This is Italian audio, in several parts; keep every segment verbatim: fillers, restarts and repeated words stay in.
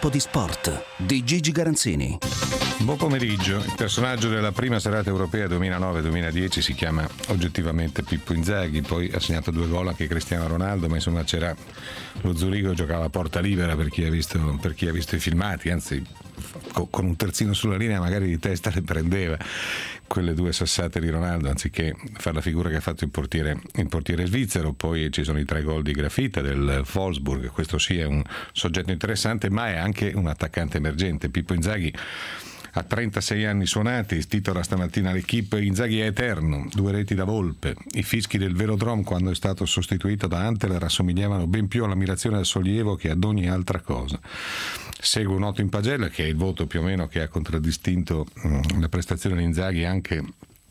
Tempo di sport di Gigi Garanzini. Buon pomeriggio. Il personaggio della prima serata europea duemilanove duemiladieci si chiama oggettivamente Pippo Inzaghi, poi ha segnato due gol anche Cristiano Ronaldo, ma insomma c'era lo Zurigo, giocava a porta libera per chi ha visto, per chi ha visto i filmati, anzi con un terzino sulla linea magari di testa le prendeva quelle due sassate di Ronaldo anziché fare la figura che ha fatto il portiere, il portiere svizzero. Poi ci sono i tre gol di Grafita del Wolfsburg, questo sì è un soggetto interessante, ma è anche un attaccante emergente. Pippo Inzaghi ha trentasei anni suonati, titola stamattina l'Equipe: Inzaghi è eterno, due reti da Volpe. I fischi del Velodrome quando è stato sostituito da Antel rassomigliavano ben più all'ammirazione al sollievo che ad ogni altra cosa. Segue un otto in pagella, che è il voto più o meno che ha contraddistinto mh, la prestazione di Inzaghi anche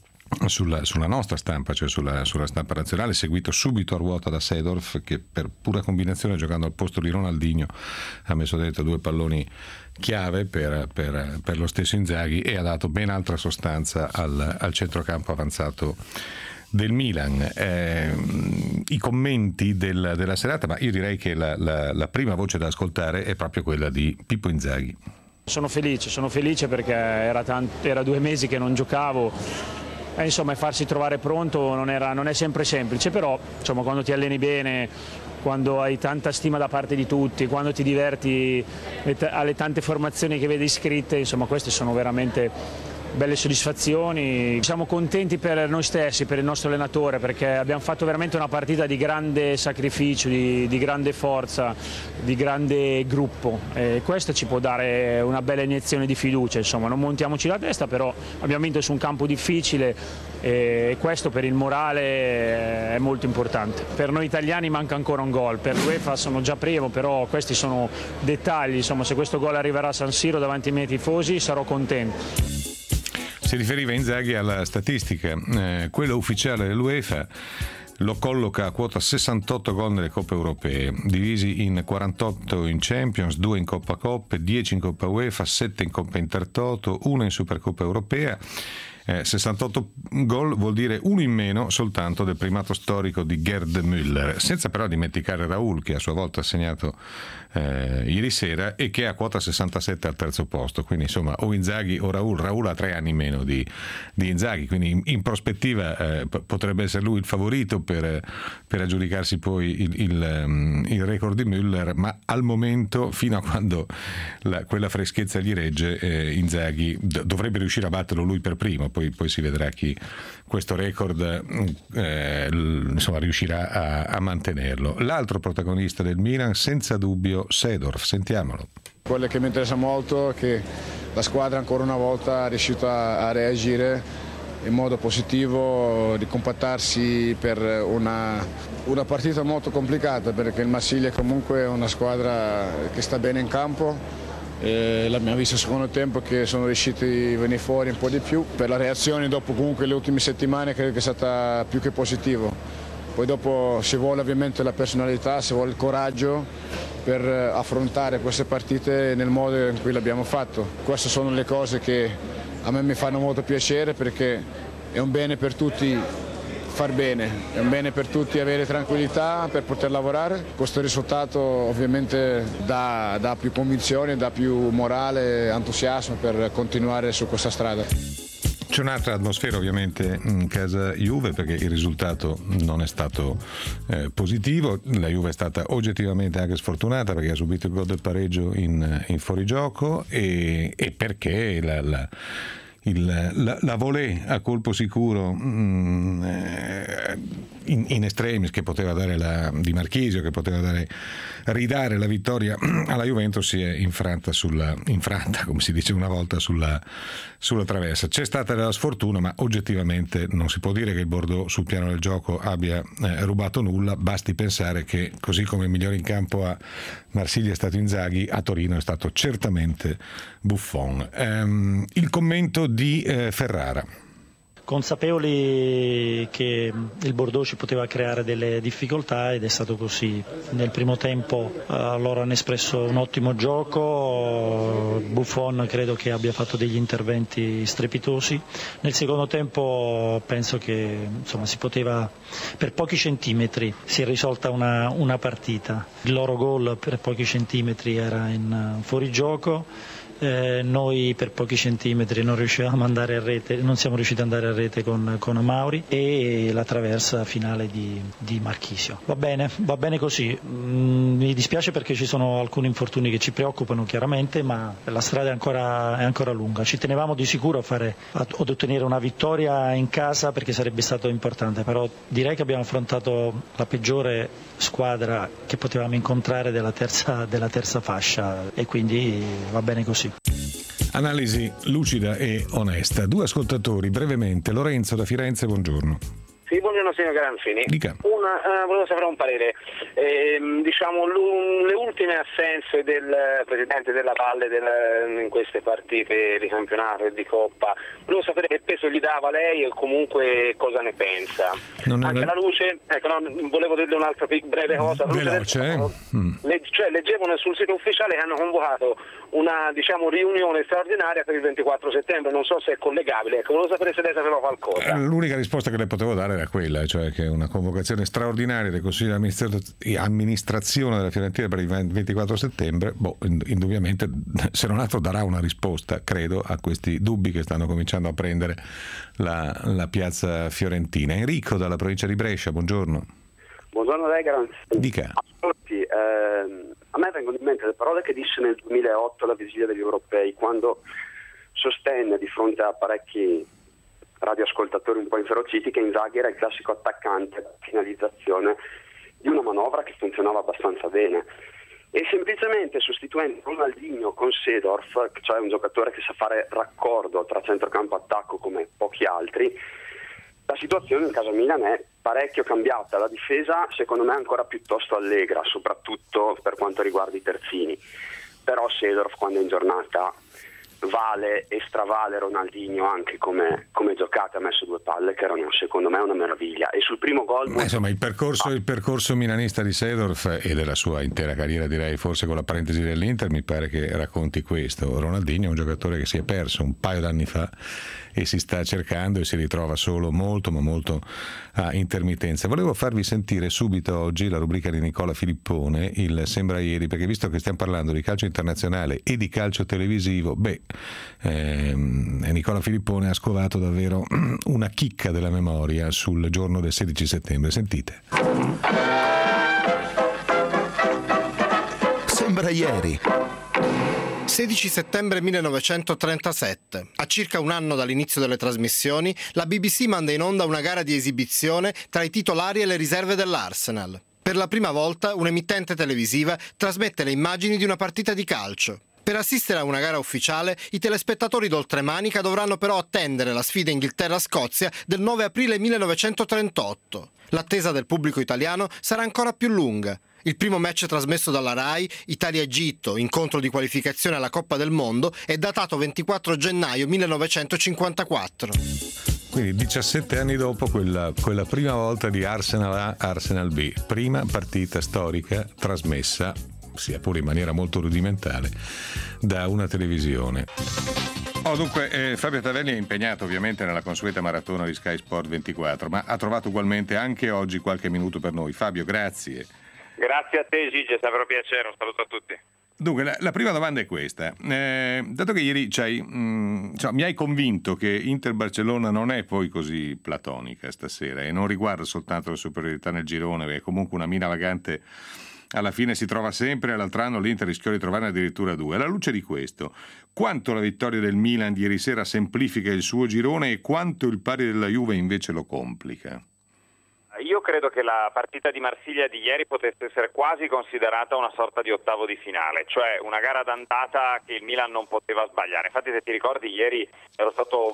Sulla, sulla nostra stampa, cioè sulla, sulla stampa nazionale, seguito subito a ruota da Seedorf, che per pura combinazione, giocando al posto di Ronaldinho, ha messo dentro due palloni chiave per, per, per lo stesso Inzaghi e ha dato ben altra sostanza al, al centrocampo avanzato del Milan. Eh, i commenti del, della serata, ma io direi che la, la, la prima voce da ascoltare è proprio quella di Pippo Inzaghi. Sono felice, sono felice perché era, tant- era due mesi che non giocavo. Eh, insomma, farsi trovare pronto non, era, non è sempre semplice, però insomma, quando ti alleni bene, quando hai tanta stima da parte di tutti, quando ti diverti alle tante formazioni che vedi iscritte, insomma, queste sono veramente belle soddisfazioni. Siamo contenti per noi stessi, per il nostro allenatore, perché abbiamo fatto veramente una partita di grande sacrificio, di, di grande forza, di grande gruppo, e questo ci può dare una bella iniezione di fiducia. Insomma, non montiamoci la testa, però abbiamo vinto su un campo difficile e questo per il morale è molto importante. Per noi italiani manca ancora un gol, per l'UEFA sono già primo, però questi sono dettagli. Insomma, se questo gol arriverà a San Siro davanti ai miei tifosi sarò contento. Si riferiva Inzaghi alla statistica, eh, quella ufficiale dell'UEFA lo colloca a quota sessantotto gol nelle coppe europee, divisi in quarantotto in Champions, due in Coppa Coppe, dieci in Coppa UEFA, sette in Coppa Intertoto, uno in Supercoppa Europea. Eh, sessantotto gol vuol dire uno in meno soltanto del primato storico di Gerd Müller, senza però dimenticare Raul, che a sua volta ha segnato eh, ieri sera e che ha quota sessantasette al terzo posto. Quindi insomma o Inzaghi o Raul. Raul ha tre anni meno di, di Inzaghi, quindi in, in prospettiva eh, p- potrebbe essere lui il favorito per, per aggiudicarsi poi il, il, um, il record di Müller, ma al momento, fino a quando la, quella freschezza gli regge, eh, Inzaghi d- dovrebbe riuscire a batterlo lui per primo. Poi, poi si vedrà chi questo record eh, insomma, riuscirà a, a mantenerlo. L'altro protagonista del Milan, senza dubbio, Seedorf. Sentiamolo. Quello che mi interessa molto è che la squadra ancora una volta è riuscita a reagire in modo positivo, di compattarsi per una, una partita molto complicata, perché il Marsiglia comunque è una squadra che sta bene in campo. E l'abbiamo visto al secondo tempo che sono riusciti a venire fuori un po' di più. Per la reazione dopo comunque le ultime settimane credo che è stata più che positivo. Poi dopo si vuole ovviamente la personalità, si vuole il coraggio per affrontare queste partite nel modo in cui l'abbiamo fatto. Queste sono le cose che a me mi fanno molto piacere, perché è un bene per tutti far bene, è un bene per tutti avere tranquillità per poter lavorare. Questo risultato ovviamente dà, dà più convinzione, dà più morale, entusiasmo per continuare su questa strada. C'è un'altra atmosfera ovviamente in casa Juve, perché il risultato non è stato eh, positivo. La Juve è stata oggettivamente anche sfortunata perché ha subito il gol del pareggio in, in fuorigioco e, e perché la, la Il, la, la volée a colpo sicuro mh, eh, in, in estremis che poteva dare la, di Marchisio, che poteva dare, ridare la vittoria alla Juventus, si è infranta, sulla, infranta come si dice una volta, sulla, sulla traversa. C'è stata la sfortuna, ma oggettivamente non si può dire che il Bordeaux sul piano del gioco abbia eh, rubato nulla. Basti pensare che così come il migliore in campo a Marsiglia è stato Inzaghi, a Torino è stato certamente Buffon. Um, il commento di eh, Ferrara. consapevoli che il Bordeaux ci poteva creare delle difficoltà ed è stato così. Nel primo tempo eh, loro hanno espresso un ottimo gioco, Buffon credo che abbia fatto degli interventi strepitosi. Nel secondo tempo penso che insomma, si poteva, per pochi centimetri si è risolta una, una partita. Il loro gol per pochi centimetri era in uh, fuorigioco. Eh, noi per pochi centimetri non riuscivamo ad andare a rete, non siamo riusciti ad andare a rete con, con Amauri e la traversa finale di, di Marchisio. Va bene, va bene così. Mm, mi dispiace perché ci sono alcuni infortuni che ci preoccupano chiaramente, ma la strada è ancora, è ancora lunga. Ci tenevamo di sicuro a fare, ad ottenere una vittoria in casa perché sarebbe stato importante, però direi che abbiamo affrontato la peggiore squadra che potevamo incontrare della terza, della terza fascia e quindi va bene così. Analisi lucida e onesta. Due ascoltatori, brevemente. Lorenzo da Firenze, buongiorno. Sì, buongiorno signor Garanzini. Dica. Una, uh, volevo sapere un parere. Eh, diciamo le ultime assenze del presidente della Valle del, in queste partite di campionato e di Coppa, volevo sapere che peso gli dava lei e comunque cosa ne pensa. Non Anche la luce, ecco, no, volevo dirle un'altra breve cosa. Veloce, del, mm. le, cioè, leggevo sul sito ufficiale che hanno convocato una diciamo riunione straordinaria per il ventiquattro settembre, non so se è collegabile, ecco, volevo sapere se lei sapeva qualcosa. L'unica risposta che le potevo dare era quella, cioè che una convocazione straordinaria del Consiglio di amministrazione della Fiorentina per il ventiquattro settembre, boh, indubbiamente se non altro darà una risposta, credo, a questi dubbi che stanno cominciando a prendere la, la piazza fiorentina. Enrico dalla provincia di Brescia, buongiorno. Buongiorno lei, Garanzini. Dica. Ascolti, ehm, a me vengono in mente le parole che disse nel duemilaotto alla vigilia degli europei, quando sostenne di fronte a parecchi radioascoltatori un po' inferociti che Inzaghi era il classico attaccante a finalizzazione di una manovra che funzionava abbastanza bene, e semplicemente sostituendo Ronaldinho con Seedorf, cioè un giocatore che sa fare raccordo tra centrocampo e attacco come pochi altri, la situazione in casa Milan è parecchio cambiata. La difesa secondo me è ancora piuttosto allegra, soprattutto per quanto riguarda i terzini, però Seedorf quando è in giornata vale e stravale Ronaldinho anche come, come giocate, ha messo due palle che erano secondo me una meraviglia, e sul primo gol Beh, insomma il percorso, il percorso milanista di Seedorf e della sua intera carriera, direi, forse con la parentesi dell'Inter, mi pare che racconti questo. Ronaldinho è un giocatore che si è perso un paio d'anni fa e si sta cercando e si ritrova solo molto ma molto a intermittenza. Volevo farvi sentire subito oggi la rubrica di Nicola Filippone, il Sembra Ieri, perché visto che stiamo parlando di calcio internazionale e di calcio televisivo, beh, ehm, Nicola Filippone ha scovato davvero una chicca della memoria sul giorno del sedici settembre. Sentite. Sembra Ieri. sedici settembre millenovecentotrentasette. A circa un anno dall'inizio delle trasmissioni, la B B C manda in onda una gara di esibizione tra i titolari e le riserve dell'Arsenal. Per la prima volta un'emittente televisiva trasmette le immagini di una partita di calcio. Per assistere a una gara ufficiale, i telespettatori d'oltremanica dovranno però attendere la sfida Inghilterra-Scozia del nove aprile millenovecentotrentotto. L'attesa del pubblico italiano sarà ancora più lunga. Il primo match trasmesso dalla Rai, Italia-Egitto, incontro di qualificazione alla Coppa del Mondo, è datato ventiquattro gennaio millenovecentocinquantaquattro. Quindi diciassette anni dopo quella, quella prima volta di Arsenal A, Arsenal B, prima partita storica trasmessa, sia pure in maniera molto rudimentale, da una televisione. Oh, dunque, eh, Fabio Tavelli è impegnato ovviamente nella consueta maratona di Sky Sport ventiquattro, ma ha trovato ugualmente anche oggi qualche minuto per noi. Fabio, grazie. Grazie a te Gigi, è stato un piacere, un saluto a tutti. Dunque, la, la prima domanda è questa. Eh, dato che ieri c'hai, mh, cioè, mi hai convinto che Inter-Barcellona non è poi così platonica stasera e non riguarda soltanto la superiorità nel girone, perché comunque una mina vagante alla fine si trova sempre, e l'altro anno l'Inter rischiò di trovarne addirittura due. Alla luce di questo, quanto la vittoria del Milan di ieri sera semplifica il suo girone e quanto il pari della Juve invece lo complica? Io credo che la partita di Marsiglia di ieri potesse essere quasi considerata una sorta di ottavo di finale, cioè una gara d'andata che il Milan non poteva sbagliare. Infatti, se ti ricordi, ieri ero stato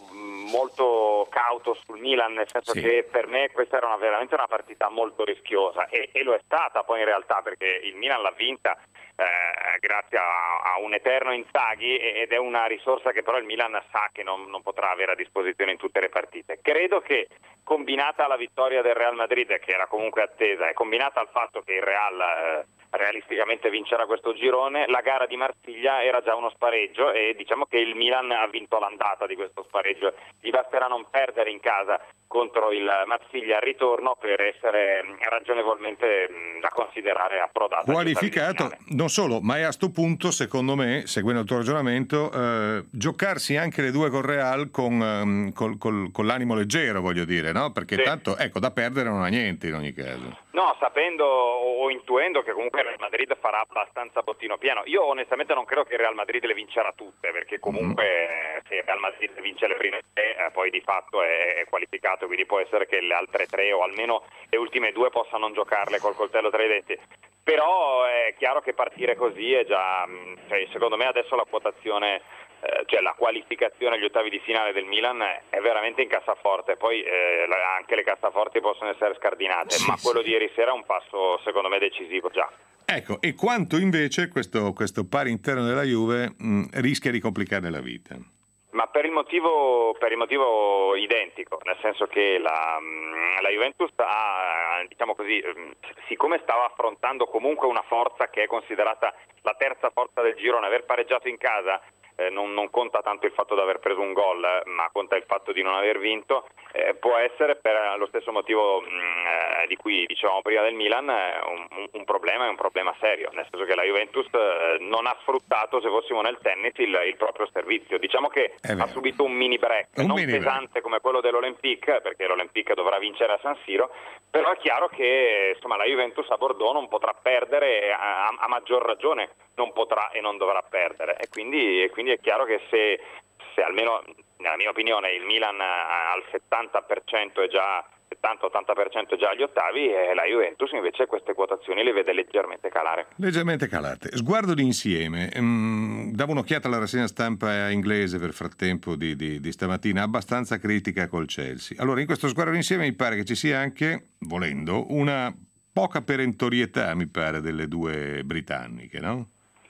molto cauto sul Milan, nel senso sì. che per me questa era una, veramente una partita molto rischiosa e, e lo è stata poi in realtà, perché il Milan l'ha vinta Eh, grazie a, a un eterno Inzaghi, ed è una risorsa che però il Milan sa che non, non potrà avere a disposizione in tutte le partite. Credo che, combinata alla vittoria del Real Madrid, che era comunque attesa, e combinata al fatto che il Real eh, realisticamente vincerà questo girone, la gara di Marsiglia era già uno spareggio e diciamo che il Milan ha vinto l'andata di questo spareggio. Gli basterà non perdere in casa contro il Marsiglia al ritorno per essere ragionevolmente da considerare approdato. Qualificato, non solo, ma è a sto punto, secondo me, seguendo il tuo ragionamento, eh, giocarsi anche le due con Real con, um, col, col, con l'animo leggero, voglio dire, no? Perché sì. tanto, ecco, da perdere non ha niente in ogni caso. No, sapendo o intuendo che comunque il Real Madrid farà abbastanza bottino pieno. Io onestamente non credo che il Real Madrid le vincerà tutte, perché comunque mm. se il Real Madrid vince le prime tre, eh, poi di fatto è, è qualificato, quindi può essere che le altre tre o almeno le ultime due possano non giocarle col coltello tra i denti. Però è chiaro che partire così è già, cioè, secondo me adesso la quotazione, eh, cioè la qualificazione agli ottavi di finale del Milan è veramente in cassaforte. Poi eh, anche le cassaforti possono essere scardinate, sì, ma quello sì. di ieri sera è un passo secondo me decisivo già. Ecco, e quanto invece questo, questo pari interno della Juve mh, rischia di complicare la vita? Ma per il motivo per il motivo identico, nel senso che la, la Juventus ha, diciamo così, siccome stava affrontando comunque una forza che è considerata la terza forza del girone, aver pareggiato in casa eh, non, non conta tanto il fatto di aver preso un gol, ma conta il fatto di non aver vinto, eh, può essere per lo stesso motivo mh, eh, di cui dicevamo prima del Milan eh, un, un problema, è un problema serio, nel senso che la Juventus eh, non ha sfruttato, se fossimo nel tennis, il, il proprio servizio. Diciamo che ha subito un mini break, un non mini pesante break. come quello dell'Olympique, perché l'Olympique dovrà vincere a San Siro, però è chiaro che insomma la Juventus a Bordeaux non potrà perdere, a, a maggior ragione non potrà e non dovrà perdere, e quindi, e quindi è chiaro che se, se almeno nella mia opinione il Milan al settanta per cento è già settanta ottanta per cento è già agli ottavi, e la Juventus invece queste quotazioni le vede leggermente calare. Leggermente calate. Sguardo d'insieme, mm, davo un'occhiata alla rassegna stampa inglese per frattempo di, di, di stamattina, abbastanza critica col Chelsea. Allora, in questo sguardo d'insieme mi pare che ci sia anche, volendo, una poca perentorietà, mi pare, delle due britanniche, no?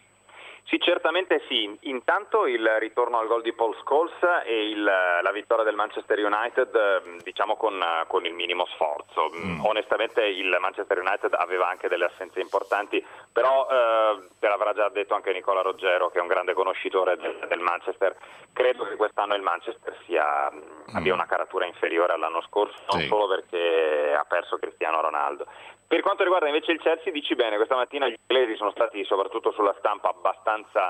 Sì, certamente sì. Intanto il ritorno al gol di Paul Scholes e il, la vittoria del Manchester United, diciamo con, con il minimo sforzo. Mm. Onestamente il Manchester United aveva anche delle assenze importanti, però eh, te l'avrà già detto anche Nicola Roggero, che è un grande conoscitore del, del Manchester. Credo che quest'anno il Manchester sia, mm. abbia una caratura inferiore all'anno scorso, non sì. solo perché ha perso Cristiano Ronaldo. Per quanto riguarda invece il Chelsea, dici bene, questa mattina gli inglesi sono stati, soprattutto sulla stampa, abbastanza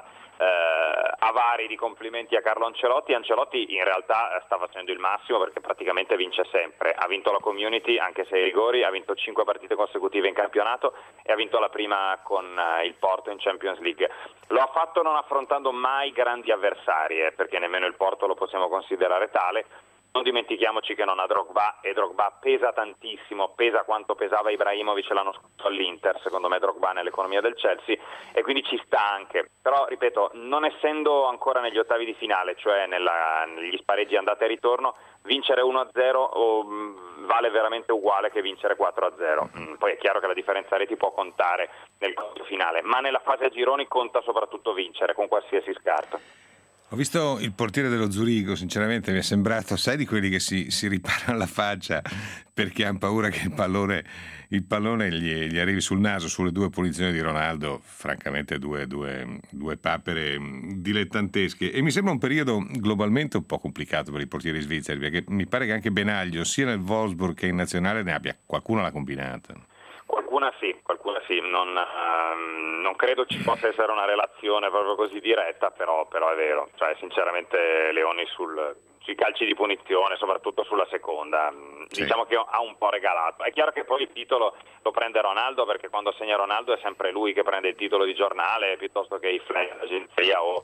eh, avari di complimenti a Carlo Ancelotti. Ancelotti in realtà sta facendo il massimo, perché praticamente vince sempre. Ha vinto la Community anche se ai rigori, ha vinto cinque partite consecutive in campionato e ha vinto la prima con eh, il Porto in Champions League. Lo ha fatto non affrontando mai grandi avversari, eh, perché nemmeno il Porto lo possiamo considerare tale. Non dimentichiamoci che non ha Drogba, e Drogba pesa tantissimo, pesa quanto pesava Ibrahimovic l'anno scorso all'Inter, secondo me Drogba nell'economia del Chelsea, e quindi ci sta anche. Però, ripeto, non essendo ancora negli ottavi di finale, cioè nella, negli spareggi andata e ritorno, vincere uno a zero oh, vale veramente uguale che vincere quattro a zero. Poi è chiaro che la differenza reti può contare nel conto finale, ma nella fase a gironi conta soprattutto vincere, con qualsiasi scarto. Ho visto il portiere dello Zurigo, sinceramente mi è sembrato, sai, di quelli che si, si riparano la faccia perché hanno paura che il pallone, il pallone gli, gli arrivi sul naso, sulle due punizioni di Ronaldo, francamente due, due, due papere dilettantesche. E mi sembra un periodo globalmente un po' complicato per i portieri svizzeri, perché mi pare che anche Benaglio, sia nel Wolfsburg che in nazionale, ne abbia qualcuno l'ha combinata. Qualcuna sì, qualcuna sì, non, uh, non credo ci possa essere una relazione proprio così diretta, però, però è vero, cioè sinceramente Leoni sul, sui calci di punizione, soprattutto sulla seconda. Sì. Diciamo che ha un po' regalato. È chiaro che poi il titolo lo prende Ronaldo, perché quando segna Ronaldo è sempre lui che prende il titolo di giornale piuttosto che i flash d'agenzia o,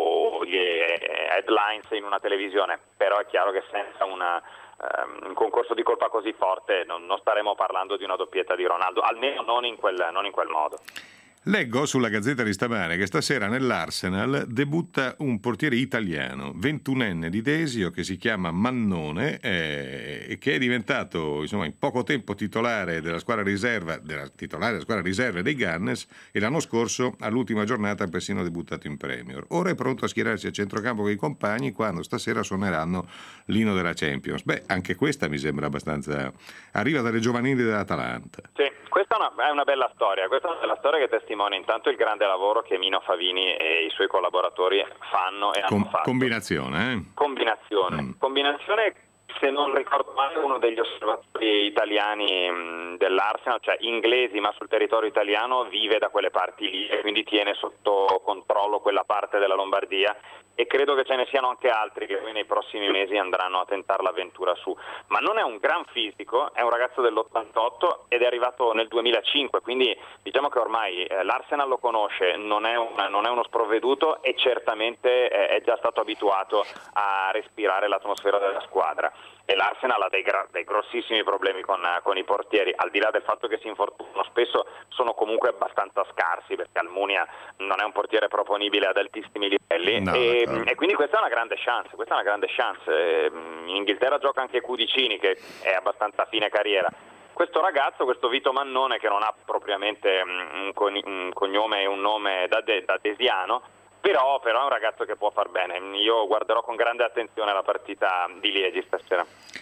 o gli headlines in una televisione, però è chiaro che senza una, um, un concorso di colpa così forte non, non staremo parlando di una doppietta di Ronaldo, almeno non in quel, non in quel modo. Leggo sulla Gazzetta di stamane che stasera nell'Arsenal debutta un portiere italiano, ventunenne di Desio, che si chiama Mannone eh, e che è diventato insomma in poco tempo titolare della squadra riserva, della titolare della squadra riserva dei Gunners, e l'anno scorso all'ultima giornata ha persino debuttato in Premier. Ora è pronto a schierarsi a centrocampo con i compagni quando stasera suoneranno l'inno della Champions. Beh, anche questa mi sembra abbastanza... arriva dalle giovanili dell'Atalanta. Sì, questa è una, è una bella storia, questa è una bella storia che testimonia intanto il grande lavoro che Mino Favini e i suoi collaboratori fanno e hanno Com- fatto. Combinazione, eh? Combinazione. Mm. Combinazione, se non ricordo male, uno degli osservatori italiani mh, dell'Arsenal, cioè inglesi ma sul territorio italiano, vive da quelle parti lì e quindi tiene sotto controllo quella parte della Lombardia, e credo che ce ne siano anche altri che poi nei prossimi mesi andranno a tentare l'avventura su. Ma non è un gran fisico, è un ragazzo dell'ottantotto ed è arrivato nel duemilacinque, quindi diciamo che ormai eh, l'Arsenal lo conosce, non è, un, non è uno sprovveduto e certamente eh, è già stato abituato a respirare l'atmosfera della squadra. E l'Arsenal ha dei, gra- dei grossissimi problemi con, con i portieri, al di là del fatto che si infortunano spesso, sono comunque abbastanza scarsi, perché Almunia non è un portiere proponibile ad altissimi livelli. No, e, e quindi questa è una grande chance, questa è una grande chance. In Inghilterra gioca anche Cudicini, che è abbastanza a fine carriera. Questo ragazzo, questo Vito Mannone, che non ha propriamente un, con- un cognome e un nome da, de- da desiano, Però, però è un ragazzo che può far bene. Io guarderò con grande attenzione la partita di Liegi stasera.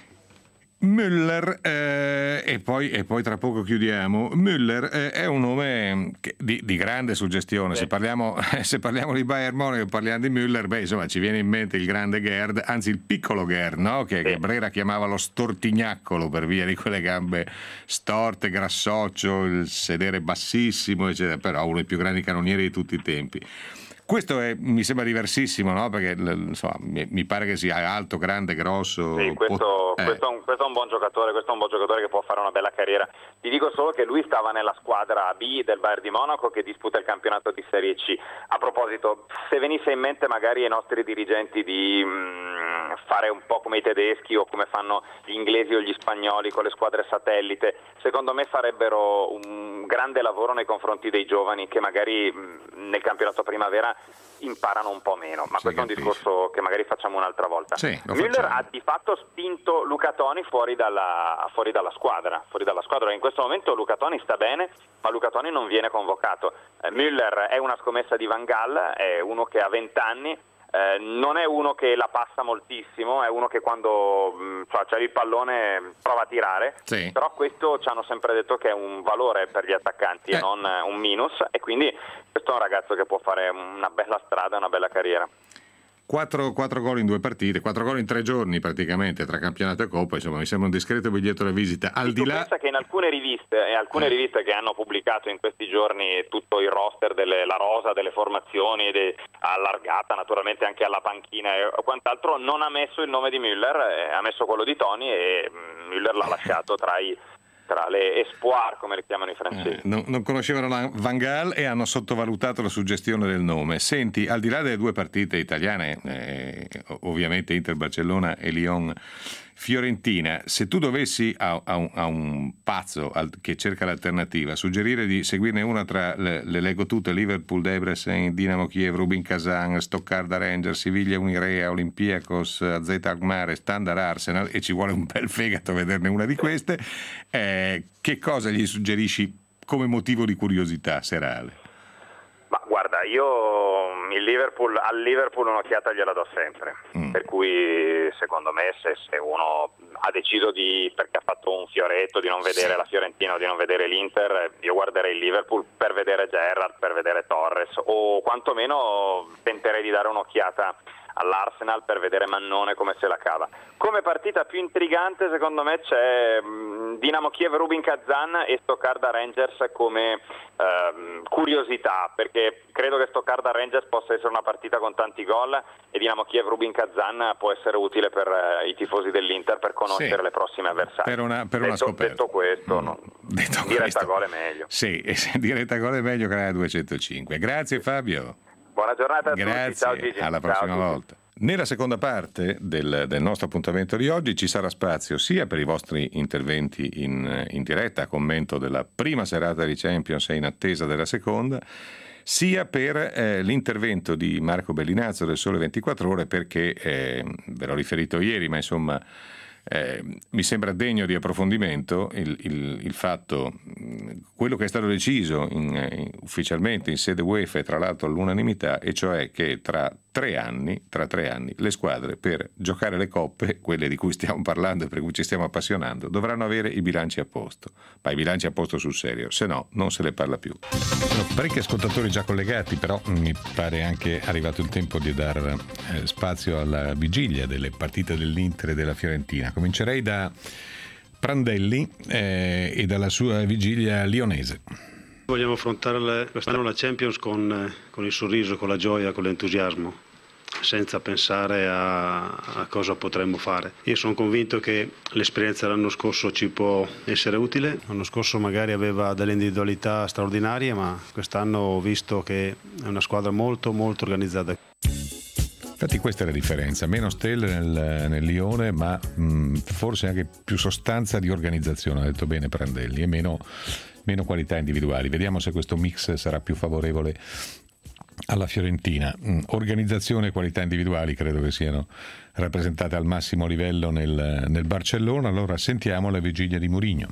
Müller, eh, e, poi, e poi tra poco chiudiamo. Müller eh, è un nome che, di, di grande suggestione. Sì. Se parliamo, se parliamo di Bayern Monaco e parliamo di Müller, beh, insomma, ci viene in mente il grande Gerd, anzi il piccolo Gerd, no? Che, sì. che Brera chiamava lo stortignaccolo per via di quelle gambe storte, grassoccio, il sedere bassissimo, eccetera. Però uno dei più grandi cannonieri di tutti i tempi. Questo è, mi sembra diversissimo, no? Perché insomma, mi, mi pare che sia alto, grande, grosso. Sì, questo, pot- eh. questo, è un, questo è un buon giocatore, questo è un buon giocatore che può fare una bella carriera. Ti dico solo che lui stava nella squadra B del Bayern di Monaco che disputa il campionato di Serie C. A proposito, se venisse in mente magari ai nostri dirigenti di mh, fare un po' come i tedeschi o come fanno gli inglesi o gli spagnoli con le squadre satellite, secondo me farebbero un grande lavoro nei confronti dei giovani che magari mh, nel campionato primavera imparano un po' meno, ma si questo capisce. È un discorso che magari facciamo un'altra volta. Sì, Müller ha di fatto spinto Luca Toni fuori dalla, fuori dalla squadra, fuori dalla squadra. In questo momento Luca Toni sta bene, ma Luca Toni non viene convocato. Eh, Müller è una scommessa di Van Gaal, è uno che ha venti anni. Eh, non è uno che la passa moltissimo, è uno che quando mh, cioè, c'è il pallone prova a tirare, sì. Però questo ci hanno sempre detto che è un valore per gli attaccanti eh. e non un minus, e quindi questo è un ragazzo che può fare una bella strada, una bella carriera. Quattro, quattro gol in due partite, quattro gol in tre giorni praticamente tra campionato e Coppa, insomma mi sembra un discreto biglietto da visita. Al di là... pensa che in alcune riviste e alcune eh. riviste che hanno pubblicato in questi giorni tutto il roster, delle, la rosa delle formazioni de, allargata naturalmente anche alla panchina e quant'altro, non ha messo il nome di Müller, eh, ha messo quello di Toni e Müller l'ha lasciato tra i tra le espoir, come le chiamano i francesi. Eh, non, non conoscevano la Van Gaal e hanno sottovalutato la suggestione del nome. Senti, al di là delle due partite italiane, eh, ovviamente Inter Barcellona e Lyon Fiorentina, se tu dovessi a, a, un, a un pazzo al, che cerca l'alternativa suggerire di seguirne una tra le, le leggo tutte: Liverpool, Debrecen, Dinamo Kiev, Rubin Kazan, Stoccarda Rangers, Siviglia Unirea, Olympiacos, A Z Alkmaar, Standard Arsenal, e ci vuole un bel fegato vederne una di queste, eh, che cosa gli suggerisci come motivo di curiosità serale? Ma guarda, io il Liverpool, al Liverpool un'occhiata gliela do sempre, mm. per cui secondo me se, se uno ha deciso di, perché ha fatto un fioretto, di non vedere sì. la Fiorentina o di non vedere l'Inter, io guarderei il Liverpool per vedere Gerrard, per vedere Torres, o quantomeno tenterei di dare un'occhiata all'Arsenal per vedere Mannone come se la cava. Come partita più intrigante secondo me c'è Dinamo Kiev Rubin Kazan e Stoccarda Rangers come ehm, curiosità, perché credo che Stoccarda Rangers possa essere una partita con tanti gol e Dinamo Kiev Rubin Kazan può essere utile per eh, i tifosi dell'Inter per conoscere sì, le prossime avversarie. Per una, per una detto, scoperta. Detto questo, mm, no. detto diretta questo, gol è meglio. Sì, diretta gol è meglio, canale duecentocinque. Grazie Fabio. Buona giornata a Grazie, tutti. Ciao Gigi. alla Ciao prossima a tutti. volta. Nella seconda parte del, del nostro appuntamento di oggi ci sarà spazio sia per i vostri interventi in, in diretta a commento della prima serata di Champions e in attesa della seconda, sia per eh, l'intervento di Marco Bellinazzo del Sole ventiquattro Ore, perché eh, ve l'ho riferito ieri, ma insomma eh, mi sembra degno di approfondimento il, il, il fatto, quello che è stato deciso in, in, ufficialmente in sede UEFA e tra l'altro all'unanimità, e cioè che tra tre anni, tra tre anni le squadre per giocare le coppe, quelle di cui stiamo parlando e per cui ci stiamo appassionando, dovranno avere i bilanci a posto, ma i bilanci a posto sul serio, se no non se ne parla più. Sono parecchi ascoltatori già collegati, però mi pare anche arrivato il tempo di dar eh, spazio alla vigilia delle partite dell'Inter e della Fiorentina. Comincerei da Prandelli eh, e dalla sua vigilia lionese. Vogliamo affrontare quest'anno la Champions con, con il sorriso, con la gioia, con l'entusiasmo, senza pensare a, a cosa potremmo fare. Io sono convinto che l'esperienza dell'anno scorso ci può essere utile. L'anno scorso magari aveva delle individualità straordinarie, ma quest'anno ho visto che è una squadra molto molto organizzata. Infatti questa è la differenza, meno stelle nel, nel Lione, ma mh, forse anche più sostanza di organizzazione, ha detto bene Prandelli, e meno, meno qualità individuali. Vediamo se questo mix sarà più favorevole alla Fiorentina. Mh, organizzazione e qualità individuali credo che siano rappresentate al massimo livello nel, nel Barcellona. Allora sentiamo la vigilia di Mourinho.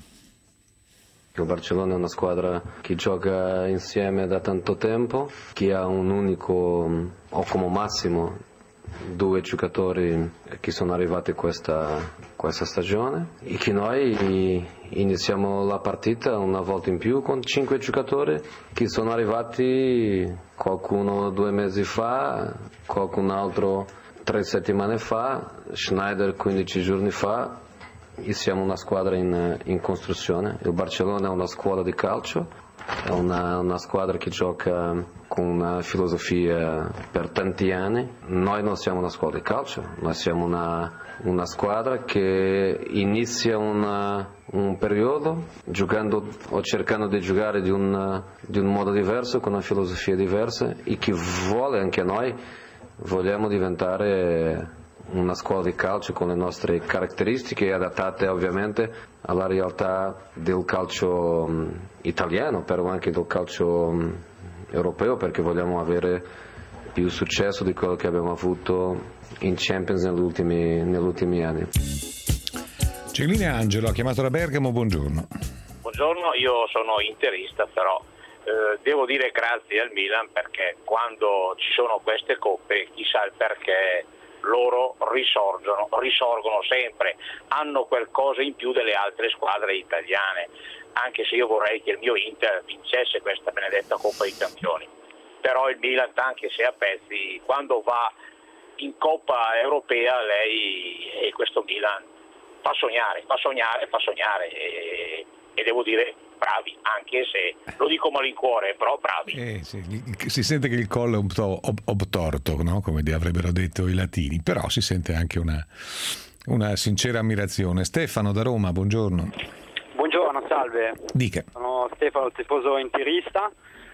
Il Barcellona è una squadra che gioca insieme da tanto tempo, che ha un unico o come massimo due giocatori che sono arrivati questa, questa stagione e che noi iniziamo la partita una volta in più con cinque giocatori che sono arrivati, qualcuno due mesi fa, qualcun altro tre settimane fa, Schneider quindici giorni fa. E siamo una squadra in, in costruzione. Il Barcellona è una scuola di calcio, è una, una squadra che gioca con una filosofia per tanti anni. Noi non siamo una squadra di calcio, noi siamo una, una squadra che inizia una, un periodo giocando o cercando di giocare di un, di un modo diverso, con una filosofia diversa, e che vuole anche noi, vogliamo diventare una scuola di calcio con le nostre caratteristiche, adattate ovviamente alla realtà del calcio um, italiano, però anche del calcio um, europeo, perché vogliamo avere più successo di quello che abbiamo avuto in Champions negli ultimi, negli ultimi anni. C'è in linea Angelo, ha chiamato da Bergamo, buongiorno. Buongiorno, io sono interista, però eh, devo dire grazie al Milan, perché quando ci sono queste coppe, chissà il perché, loro risorgono, risorgono sempre, hanno qualcosa in più delle altre squadre italiane, anche se io vorrei che il mio Inter vincesse questa benedetta Coppa dei Campioni. Però il Milan, anche se a pezzi, quando va in Coppa Europea, lei e questo Milan fa sognare, fa sognare, fa sognare e, e devo dire bravi, anche se lo dico malincuore, però bravi. Eh, sì, si sente che il collo è un po' ob- obtorto, no? Come avrebbero detto i latini, però si sente anche una, una sincera ammirazione. Stefano da Roma, buongiorno. Buongiorno, salve. Dica. Sono Stefano, tifoso interista,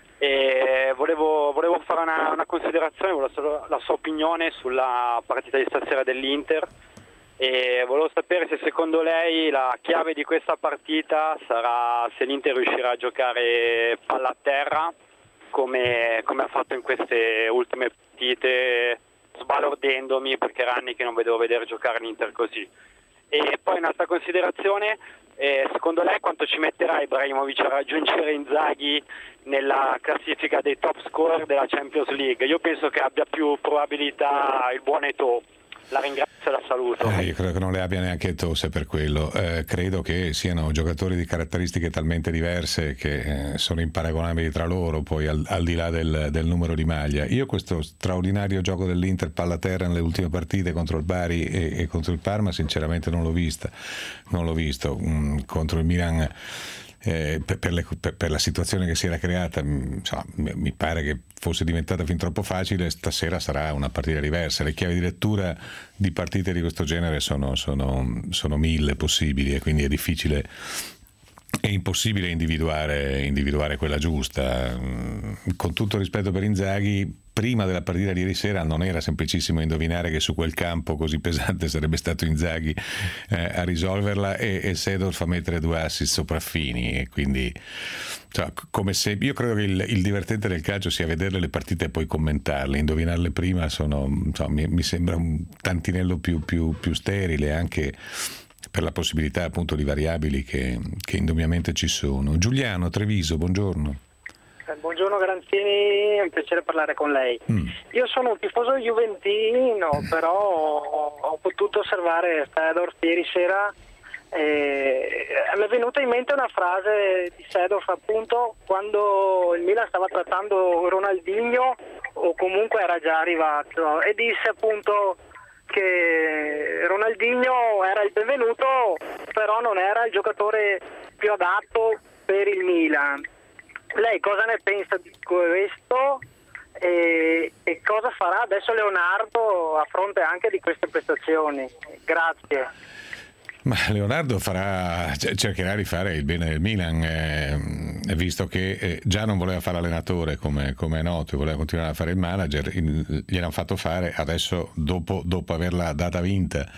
e volevo, volevo fare una, una considerazione, volevo la sua opinione sulla partita di stasera dell'Inter. E volevo sapere se secondo lei la chiave di questa partita sarà se l'Inter riuscirà a giocare palla a terra come, come ha fatto in queste ultime partite, sbalordendomi, perché era anni che non vedevo vedere giocare l'Inter così. E poi un'altra considerazione, eh, secondo lei quanto ci metterà Ibrahimovic a raggiungere Inzaghi nella classifica dei top scorer della Champions League? Io penso che abbia più probabilità il buon Eto'o. la ringrazio e la saluto. Eh, io credo che non le abbia neanche tosse per quello. Eh, credo che siano giocatori di caratteristiche talmente diverse che eh, sono imparagonabili tra loro, poi al, al di là del, del numero di maglia. Io questo straordinario gioco dell'Inter palla terra nelle ultime partite contro il Bari e, e contro il Parma sinceramente non l'ho vista, non l'ho visto. Mm, contro il Milan Eh, per, per, le, per, per la situazione che si era creata, insomma, mi pare che fosse diventata fin troppo facile. Stasera sarà una partita diversa. Le chiavi di lettura di partite di questo genere sono, sono, sono mille possibili e quindi è difficile, è impossibile individuare, individuare quella giusta. Con tutto rispetto per Inzaghi, prima della partita di ieri sera non era semplicissimo indovinare che su quel campo così pesante sarebbe stato Inzaghi eh, a risolverla, e, e Seedorf a mettere due assist sopra Fini, e quindi cioè, come se, io credo che il, il divertente del calcio sia vederle le partite e poi commentarle. Indovinarle prima sono, insomma, mi, mi sembra un tantinello più, più, più sterile, anche per la possibilità appunto di variabili che, che indubbiamente ci sono. Giuliano, Treviso, buongiorno. Buongiorno Granzini, è un piacere parlare con lei. Mm. Io sono un tifoso juventino, però ho potuto osservare Seedorf ieri sera e mi è venuta in mente una frase di Seedorf appunto quando il Milan stava trattando Ronaldinho, o comunque era già arrivato, e disse appunto che Ronaldinho era il benvenuto, però non era il giocatore più adatto per il Milan. Lei cosa ne pensa di questo e, e cosa farà adesso Leonardo a fronte anche di queste prestazioni? Grazie. Ma Leonardo farà, cercherà di fare il bene del Milan, eh, visto che eh, già non voleva fare allenatore, come, come è noto, voleva continuare a fare il manager. Il, gliel'hanno fatto fare, adesso dopo, dopo averla data vinta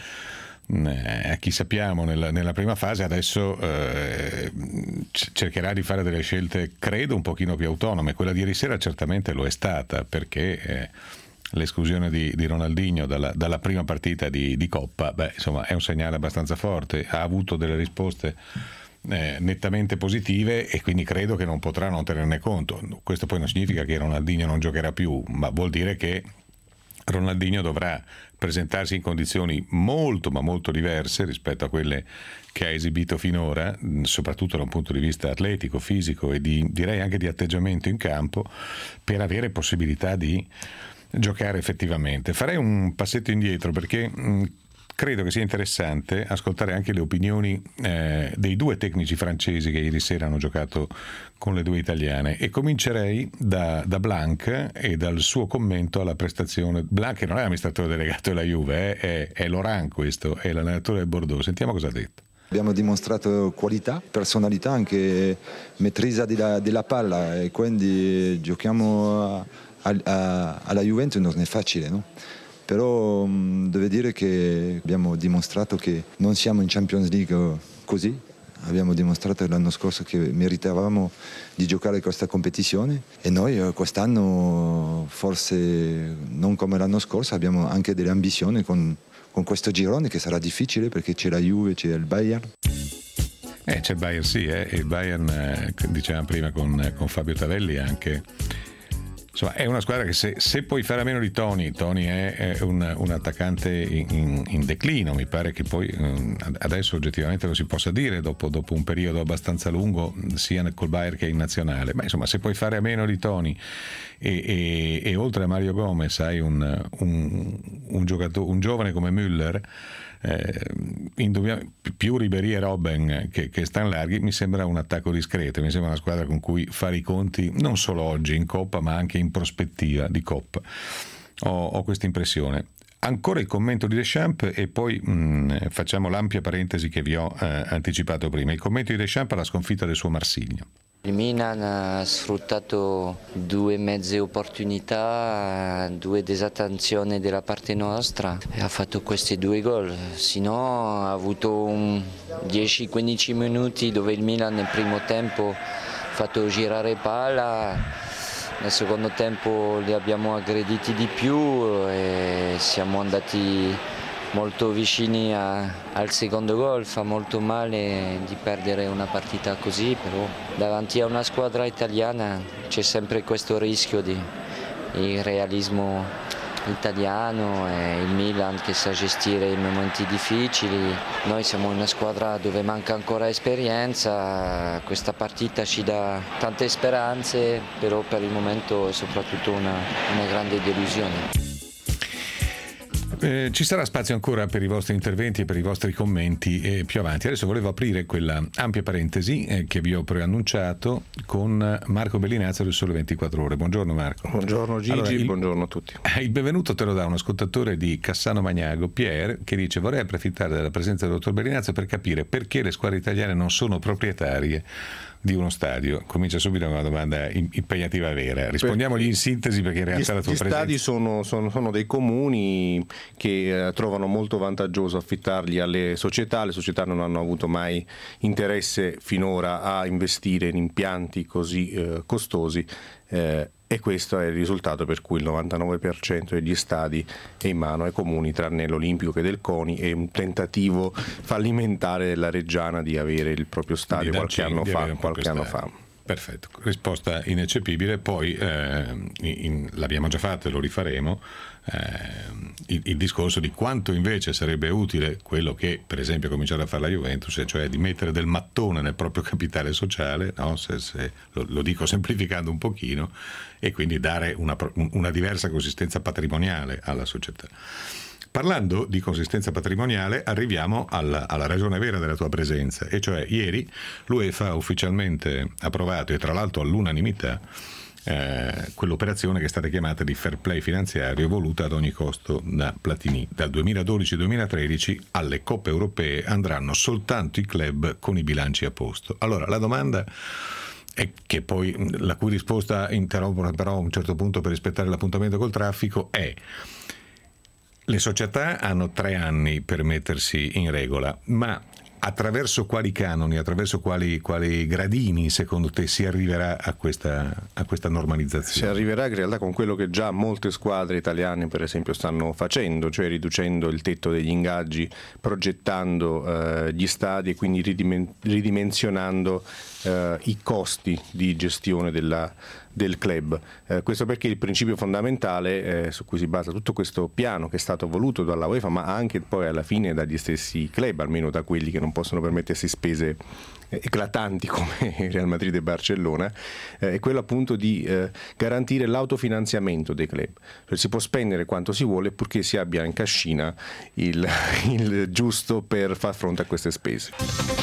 a chi sappiamo nella, nella prima fase, adesso eh, cercherà di fare delle scelte credo un pochino più autonome. Quella di ieri sera certamente lo è stata, perché eh, l'esclusione di, di Ronaldinho dalla, dalla prima partita di, di Coppa, beh, insomma, è un segnale abbastanza forte. Ha avuto delle risposte eh, nettamente positive e quindi credo che non potrà non tenerne conto. Questo poi non significa che Ronaldinho non giocherà più, ma vuol dire che Ronaldinho dovrà presentarsi in condizioni molto ma molto diverse rispetto a quelle che ha esibito finora, soprattutto da un punto di vista atletico, fisico e di, direi anche di atteggiamento in campo, per avere possibilità di giocare effettivamente. Farei un passetto indietro perché mh, credo che sia interessante ascoltare anche le opinioni eh, dei due tecnici francesi che ieri sera hanno giocato con le due italiane, e comincerei da, da Blanc e dal suo commento alla prestazione. Blanc, che non è amministratore delegato della Juve, eh, è, è Laurent, questo è l'allenatore del Bordeaux. Sentiamo cosa ha detto. Abbiamo dimostrato qualità, personalità, anche maîtrise della, della palla, e quindi giochiamo a, a, alla Juventus non è facile, no? Però mh, devo dire che abbiamo dimostrato che non siamo in Champions League così. Abbiamo dimostrato l'anno scorso che meritavamo di giocare questa competizione, e noi quest'anno, forse non come l'anno scorso, abbiamo anche delle ambizioni con, con questo girone, che sarà difficile perché c'è la Juve, c'è il Bayern. Eh, c'è il Bayern, sì, eh, il Bayern, eh, dicevamo prima con, con Fabio Tavelli, anche. Insomma, è una squadra che se, se puoi fare a meno di Toni, Toni è, è un, un attaccante in, in, in declino, mi pare che poi eh, adesso oggettivamente lo si possa dire dopo, dopo un periodo abbastanza lungo sia col Bayern che in nazionale, ma insomma se puoi fare a meno di Toni e, e, e oltre a Mario Gomez hai un, un, un, giocatore, un giovane come Müller, eh, più Ribéry e Robben che, che stanno larghi, mi sembra un attacco discreto, mi sembra una squadra con cui fare i conti non solo oggi in Coppa ma anche in prospettiva di Coppa. Ho, ho questa impressione. Ancora il commento di Deschamps e poi mh, facciamo l'ampia parentesi che vi ho eh, anticipato prima. Il commento di Deschamps alla sconfitta del suo Marsiglia. Il Milan ha sfruttato due mezze opportunità, due disattenzioni della parte nostra e ha fatto questi due gol, se no ha avuto dieci quindici minuti dove il Milan nel primo tempo ha fatto girare palla, nel secondo tempo li abbiamo aggrediti di più e siamo andati molto vicini a, al secondo gol. Fa molto male di perdere una partita così, però davanti a una squadra italiana c'è sempre questo rischio di il realismo italiano e il Milan che sa gestire i momenti difficili. Noi siamo una squadra dove manca ancora esperienza, questa partita ci dà tante speranze, però per il momento è soprattutto una, una grande delusione. Eh, ci sarà spazio ancora per i vostri interventi e per i vostri commenti eh, più avanti. Adesso volevo aprire quella ampia parentesi eh, che vi ho preannunciato con Marco Bellinazzo del Sole ventiquattro Ore. Buongiorno Marco. Buongiorno Gigi, allora, il, buongiorno a tutti. Il benvenuto te lo dà un ascoltatore di Cassano Magnago, Pierre, che dice: vorrei approfittare della presenza del dottor Bellinazzo per capire perché le squadre italiane non sono proprietarie di uno stadio. Comincia subito una domanda impegnativa vera. Rispondiamogli in sintesi, perché in realtà gli, la tua gli presenza... stadi sono, sono, sono dei comuni che eh, trovano molto vantaggioso affittarli alle società. Le società non hanno avuto mai interesse finora a investire in impianti così eh, costosi eh, e questo è il risultato per cui il novantanove per cento degli stadi è in mano ai comuni, tranne l'Olimpico che del CONI, e un tentativo fallimentare della Reggiana di avere il proprio stadio qualche anno fa. Qualche anno fa. Perfetto, risposta ineccepibile. Poi eh, in, l'abbiamo già fatto e lo rifaremo, eh, il, il discorso di quanto invece sarebbe utile quello che per esempio ha cominciato a fare la Juventus, cioè di mettere del mattone nel proprio capitale sociale, no? se, se, lo, lo dico semplificando un pochino, e quindi dare una, una diversa consistenza patrimoniale alla società. Parlando di consistenza patrimoniale, arriviamo alla, alla ragione vera della tua presenza, e cioè ieri l'UEFA ha ufficialmente approvato, e tra l'altro all'unanimità, eh, quell'operazione che è stata chiamata di fair play finanziario, voluta ad ogni costo da Platini. Dal duemiladodici duemilatredici alle coppe europee andranno soltanto i club con i bilanci a posto. Allora la domanda è, che poi la cui risposta interrompo però a un certo punto per rispettare l'appuntamento col traffico, è: le società hanno tre anni per mettersi in regola, ma attraverso quali canoni, attraverso quali, quali gradini secondo te si arriverà a questa, a questa normalizzazione? Si arriverà in realtà con quello che già molte squadre italiane per esempio stanno facendo, cioè riducendo il tetto degli ingaggi, progettando eh, gli stadi e quindi ridimen- ridimensionando eh, i costi di gestione della del club. Eh, questo perché il principio fondamentale eh, su cui si basa tutto questo piano, che è stato voluto dalla UEFA ma anche poi alla fine dagli stessi club, almeno da quelli che non possono permettersi spese eh, eclatanti come Real Madrid e Barcellona, eh, è quello appunto di eh, garantire l'autofinanziamento dei club. Cioè, si può spendere quanto si vuole purché si abbia in cascina il, il giusto per far fronte a queste spese.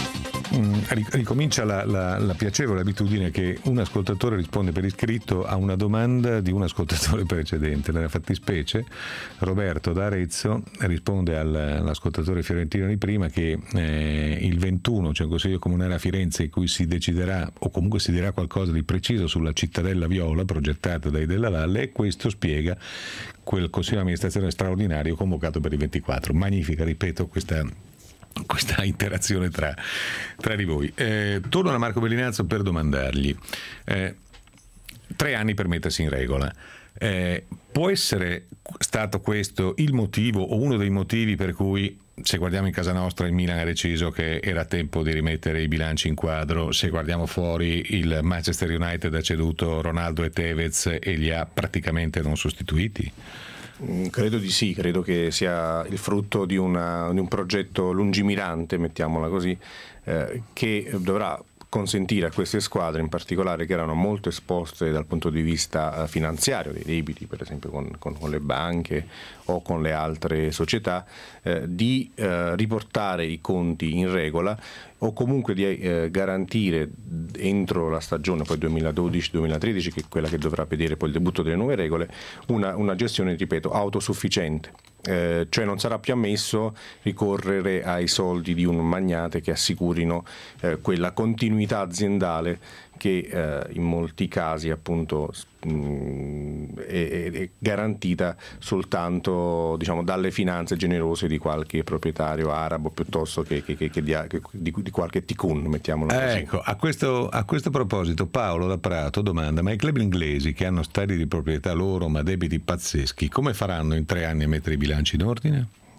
Ricomincia la, la, la piacevole abitudine che un ascoltatore risponde per iscritto a una domanda di un ascoltatore precedente. Nella fattispecie Roberto da Arezzo risponde al, all'ascoltatore fiorentino di prima che eh, il ventuno c'è un consiglio comunale a Firenze in cui si deciderà, o comunque si dirà qualcosa di preciso sulla cittadella viola progettata dai Della Valle, e questo spiega quel consiglio di amministrazione straordinario convocato per il ventiquattro. Magnifica, ripeto, questa questa interazione tra, tra di voi. Eh, torno a Marco Bellinazzo per domandargli eh, tre anni per mettersi in regola. Eh, può essere stato questo il motivo o uno dei motivi per cui, se guardiamo in casa nostra, il Milan ha deciso che era tempo di rimettere i bilanci in quadro, se guardiamo fuori il Manchester United ha ceduto Ronaldo e Tevez e li ha praticamente non sostituiti? Credo di sì, credo che sia il frutto di, una, di un progetto lungimirante, mettiamola così, eh, che dovrà consentire a queste squadre in particolare, che erano molto esposte dal punto di vista finanziario, dei debiti per esempio con, con, con le banche o con le altre società, eh, di eh, riportare i conti in regola, o comunque di eh, garantire entro la stagione poi duemiladodici duemilatredici, che è quella che dovrà vedere poi il debutto delle nuove regole, una, una gestione, ripeto, autosufficiente. Eh, cioè non sarà più ammesso ricorrere ai soldi di un magnate che assicurino eh, quella continuità aziendale che eh, in molti casi appunto mh, è, è garantita soltanto, diciamo, dalle finanze generose di qualche proprietario arabo piuttosto che, che, che, che, di, che di, di qualche ticoon, mettiamolo così. Ecco, a questo, a questo proposito Paolo da Prato domanda: ma i club inglesi che hanno stadi di proprietà loro ma debiti pazzeschi, come faranno in tre anni a mettere i bilanci in ordine?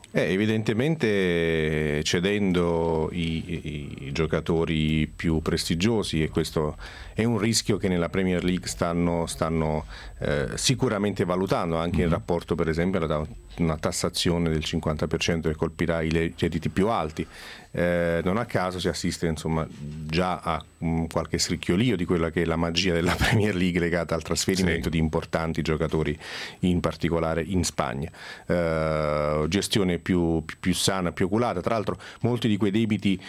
Eh, evidentemente cedendo i, i, i giocatori più prestigiosi, e questo è un rischio che nella Premier League stanno, stanno eh, sicuramente valutando, anche mm. in rapporto per esempio a una tassazione del cinquanta per cento che colpirà i redditi più alti. Eh, non a caso si assiste insomma già a um, qualche scricchiolio di quella che è la magia della Premier League legata al trasferimento sì. di importanti giocatori, in particolare in Spagna. Eh, gestione più, più, più sana, più oculata. Tra l'altro molti di quei debiti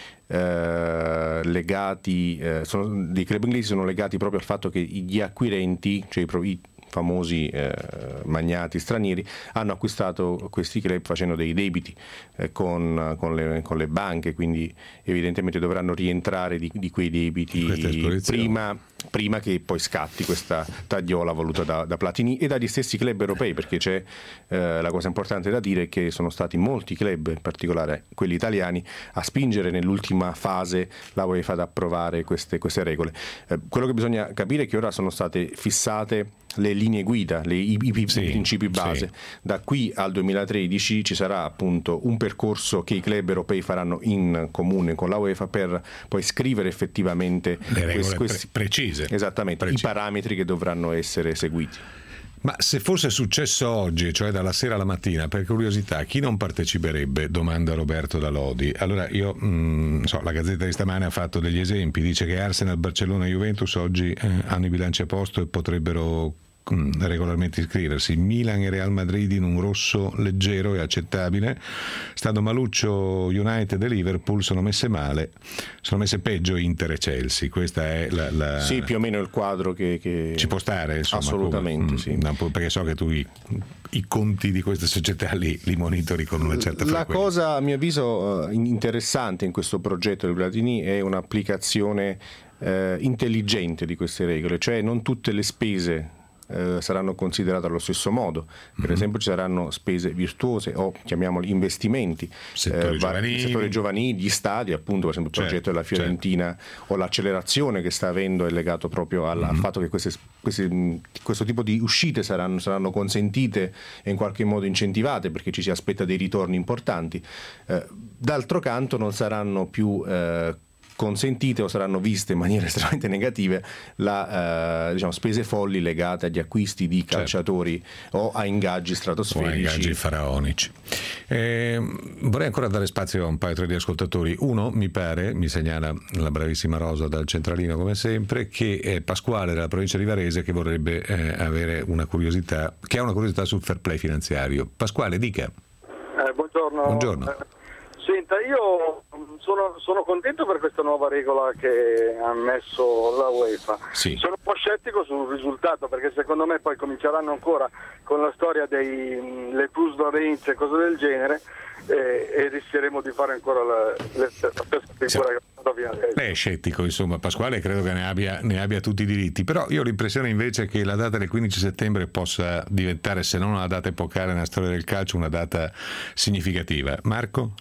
eh, legati eh, sono, dei club inglesi sono legati proprio al fatto che gli acquirenti, cioè i, i famosi eh, magnati stranieri, hanno acquistato questi club facendo dei debiti eh, con, con, le, con le banche, quindi evidentemente dovranno rientrare di, di quei debiti prima, prima che poi scatti questa tagliola voluta da, da Platini e dagli stessi club europei, perché c'è eh, la cosa importante da dire è che sono stati molti club, in particolare quelli italiani, a spingere nell'ultima fase la UEFA ad approvare queste, queste regole. Eh, quello che bisogna capire è che ora sono state fissate le linee guida, le, i, i sì, principi base. Sì. Da qui al duemilatredici ci sarà appunto un percorso che i club europei faranno in comune con la UEFA per poi scrivere effettivamente le regole questi, questi, pre- precise. Esattamente, precise. I parametri che dovranno essere seguiti. Ma se fosse successo oggi, cioè dalla sera alla mattina, per curiosità, chi non parteciperebbe? Domanda Roberto da Lodi. Allora io, mh, so, la Gazzetta di stamane ha fatto degli esempi, dice che Arsenal, Barcellona e Juventus oggi eh, hanno i bilanci a posto e potrebbero mh, regolarmente iscriversi. Milan e Real Madrid in un rosso leggero e accettabile. Stando Maluccio, United e Liverpool sono messe male, sono messe peggio Inter e Chelsea. Questa è la, la... Sì, più o meno il quadro che, che... ci può stare, insomma, assolutamente, come, sì. Perché so che tu i, i conti di queste società li, li monitori con una certa frequenza. La cosa, a mio avviso, interessante in questo progetto di Platini è un'applicazione eh, intelligente di queste regole, cioè non tutte le spese Eh, saranno considerate allo stesso modo. Per mm-hmm. esempio ci saranno spese virtuose o chiamiamoli investimenti, settori, eh, giovanili. settori giovanili, gli stadi, appunto per esempio il progetto certo, della Fiorentina certo. o l'accelerazione che sta avendo è legato proprio al, mm-hmm. al fatto che queste, queste, questo tipo di uscite saranno, saranno consentite e in qualche modo incentivate, perché ci si aspetta dei ritorni importanti. Eh, d'altro canto non saranno più eh, consentite o saranno viste in maniera estremamente negative la, eh, diciamo, spese folli legate agli acquisti di calciatori certo. o a ingaggi stratosferici o a ingaggi faraonici. Eh, vorrei ancora dare spazio a un paio o tre di ascoltatori. Uno, mi pare, mi segnala la bravissima Rosa dal centralino come sempre, che è Pasquale della provincia di Varese, che vorrebbe eh, avere una curiosità, che ha una curiosità sul fair play finanziario. Pasquale, dica. Eh, buongiorno. Buongiorno. Eh, senta, io sono, sono contento per questa nuova regola che ha messo la UEFA. Sì. Sono un po' scettico sul risultato, perché secondo me poi cominceranno ancora con la storia delle plusvalenze e cose del genere, e, e rischieremo di fare ancora la, la stessa figura che ha fatto fino adesso. Beh, è scettico, insomma, Pasquale, credo che ne abbia, ne abbia tutti i diritti, però io ho l'impressione invece che la data del quindici settembre possa diventare, se non una data epocale nella storia del calcio, una data significativa. Marco?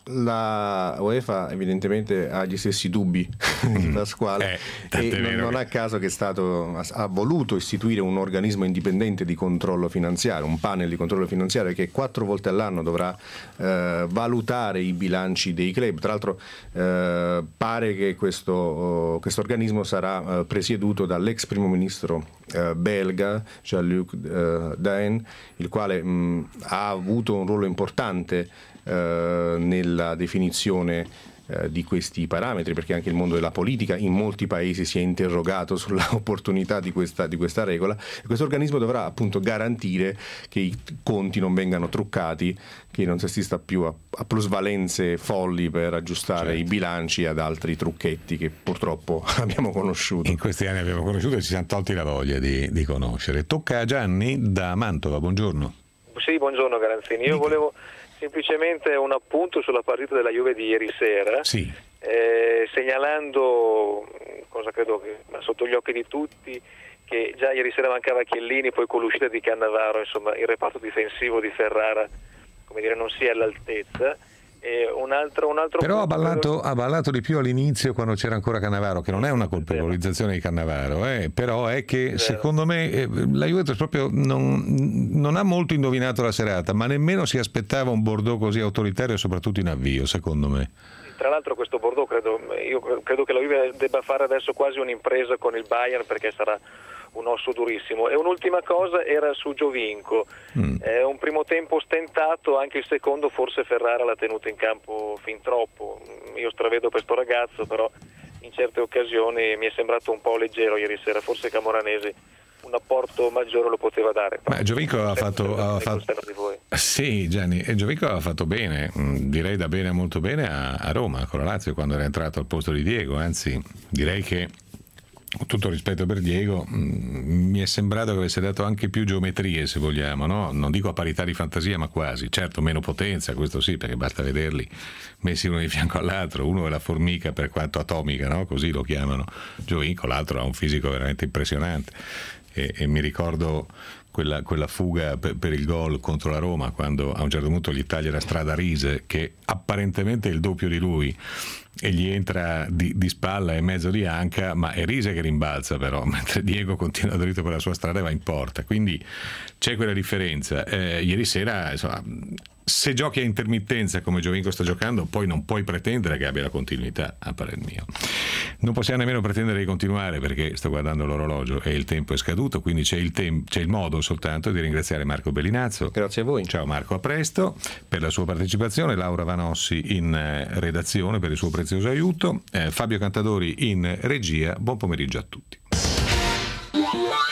La UEFA evidentemente ha gli stessi dubbi di Pasquale, eh, e non, non a caso che è stato, ha voluto istituire un organismo indipendente di controllo finanziario, un panel di controllo finanziario che quattro volte all'anno dovrà eh, valutare i bilanci dei club. Tra l'altro eh, pare che questo, oh, questo organismo sarà eh, presieduto dall'ex primo ministro eh, belga Jean-Luc eh, Dehaene, il quale mh, ha avuto un ruolo importante eh, nella definizione di questi parametri, perché anche il mondo della politica in molti paesi si è interrogato sulla opportunità di questa, di questa regola, e questo organismo dovrà appunto garantire che i conti non vengano truccati, che non si assista più a, a plusvalenze folli per aggiustare certo. i bilanci, ad altri trucchetti che purtroppo abbiamo conosciuto. In questi anni abbiamo conosciuto e ci siamo tolti la voglia di, di conoscere. Tocca a Gianni da Mantova, buongiorno. Sì, buongiorno Garanzini, io Dica. volevo semplicemente un appunto sulla partita della Juve di ieri sera, sì. eh, segnalando, cosa credo che sotto gli occhi di tutti, che già ieri sera mancava Chiellini, poi con l'uscita di Cannavaro, insomma il reparto difensivo di Ferrara, come dire, non sia all'altezza, E un altro, un altro Però ha ballato, quello... ha ballato di più all'inizio quando c'era ancora Cannavaro, che non è una colpevolizzazione di Cannavaro, eh, però è che secondo me eh, la Juventus proprio non, non ha molto indovinato la serata, ma nemmeno si aspettava un Bordeaux così autoritario, soprattutto in avvio, secondo me. Tra l'altro questo Bordeaux credo, io credo che la Juve debba fare adesso quasi un'impresa con il Bayern, perché sarà un osso durissimo. E un'ultima cosa era su Giovinco, mm. è un primo tempo stentato, anche il secondo forse Ferrara l'ha tenuto in campo fin troppo. Io stravedo questo ragazzo, però in certe occasioni mi è sembrato un po' leggero ieri sera, forse Camoranesi un apporto maggiore lo poteva dare. Ma Giovinco aveva fatto, aveva fatto... Sì, Gianni, e Giovinco aveva fatto bene, direi da bene molto bene a, a Roma con la Lazio quando era entrato al posto di Diego, anzi direi che con tutto rispetto per Diego mh, mi è sembrato che avesse dato anche più geometrie, se vogliamo, no? Non dico a parità di fantasia, ma quasi. Certo meno potenza, questo sì, perché basta vederli messi uno di fianco all'altro. Uno è la formica per quanto atomica, no? Così lo chiamano Giovinco, l'altro ha un fisico veramente impressionante. E, e mi ricordo quella, quella fuga per, per il gol contro la Roma, quando a un certo punto gli taglia la strada Rise, che apparentemente è il doppio di lui, e gli entra di, di spalla e mezzo di anca, ma è Rise che rimbalza però, mentre Diego continua dritto per la sua strada e va in porta, quindi c'è quella differenza. Eh, ieri sera, insomma, se giochi a intermittenza come Giovinco sta giocando, poi non puoi pretendere che abbia la continuità, a parer mio. Non possiamo nemmeno pretendere di continuare, perché sto guardando l'orologio e il tempo è scaduto, quindi c'è il, tem- c'è il modo soltanto di ringraziare Marco Bellinazzo. Grazie a voi. Ciao Marco, a presto per la sua partecipazione, Laura Vanossi in eh, redazione per il suo prezioso aiuto, eh, Fabio Cantadori in regia. Buon pomeriggio a tutti.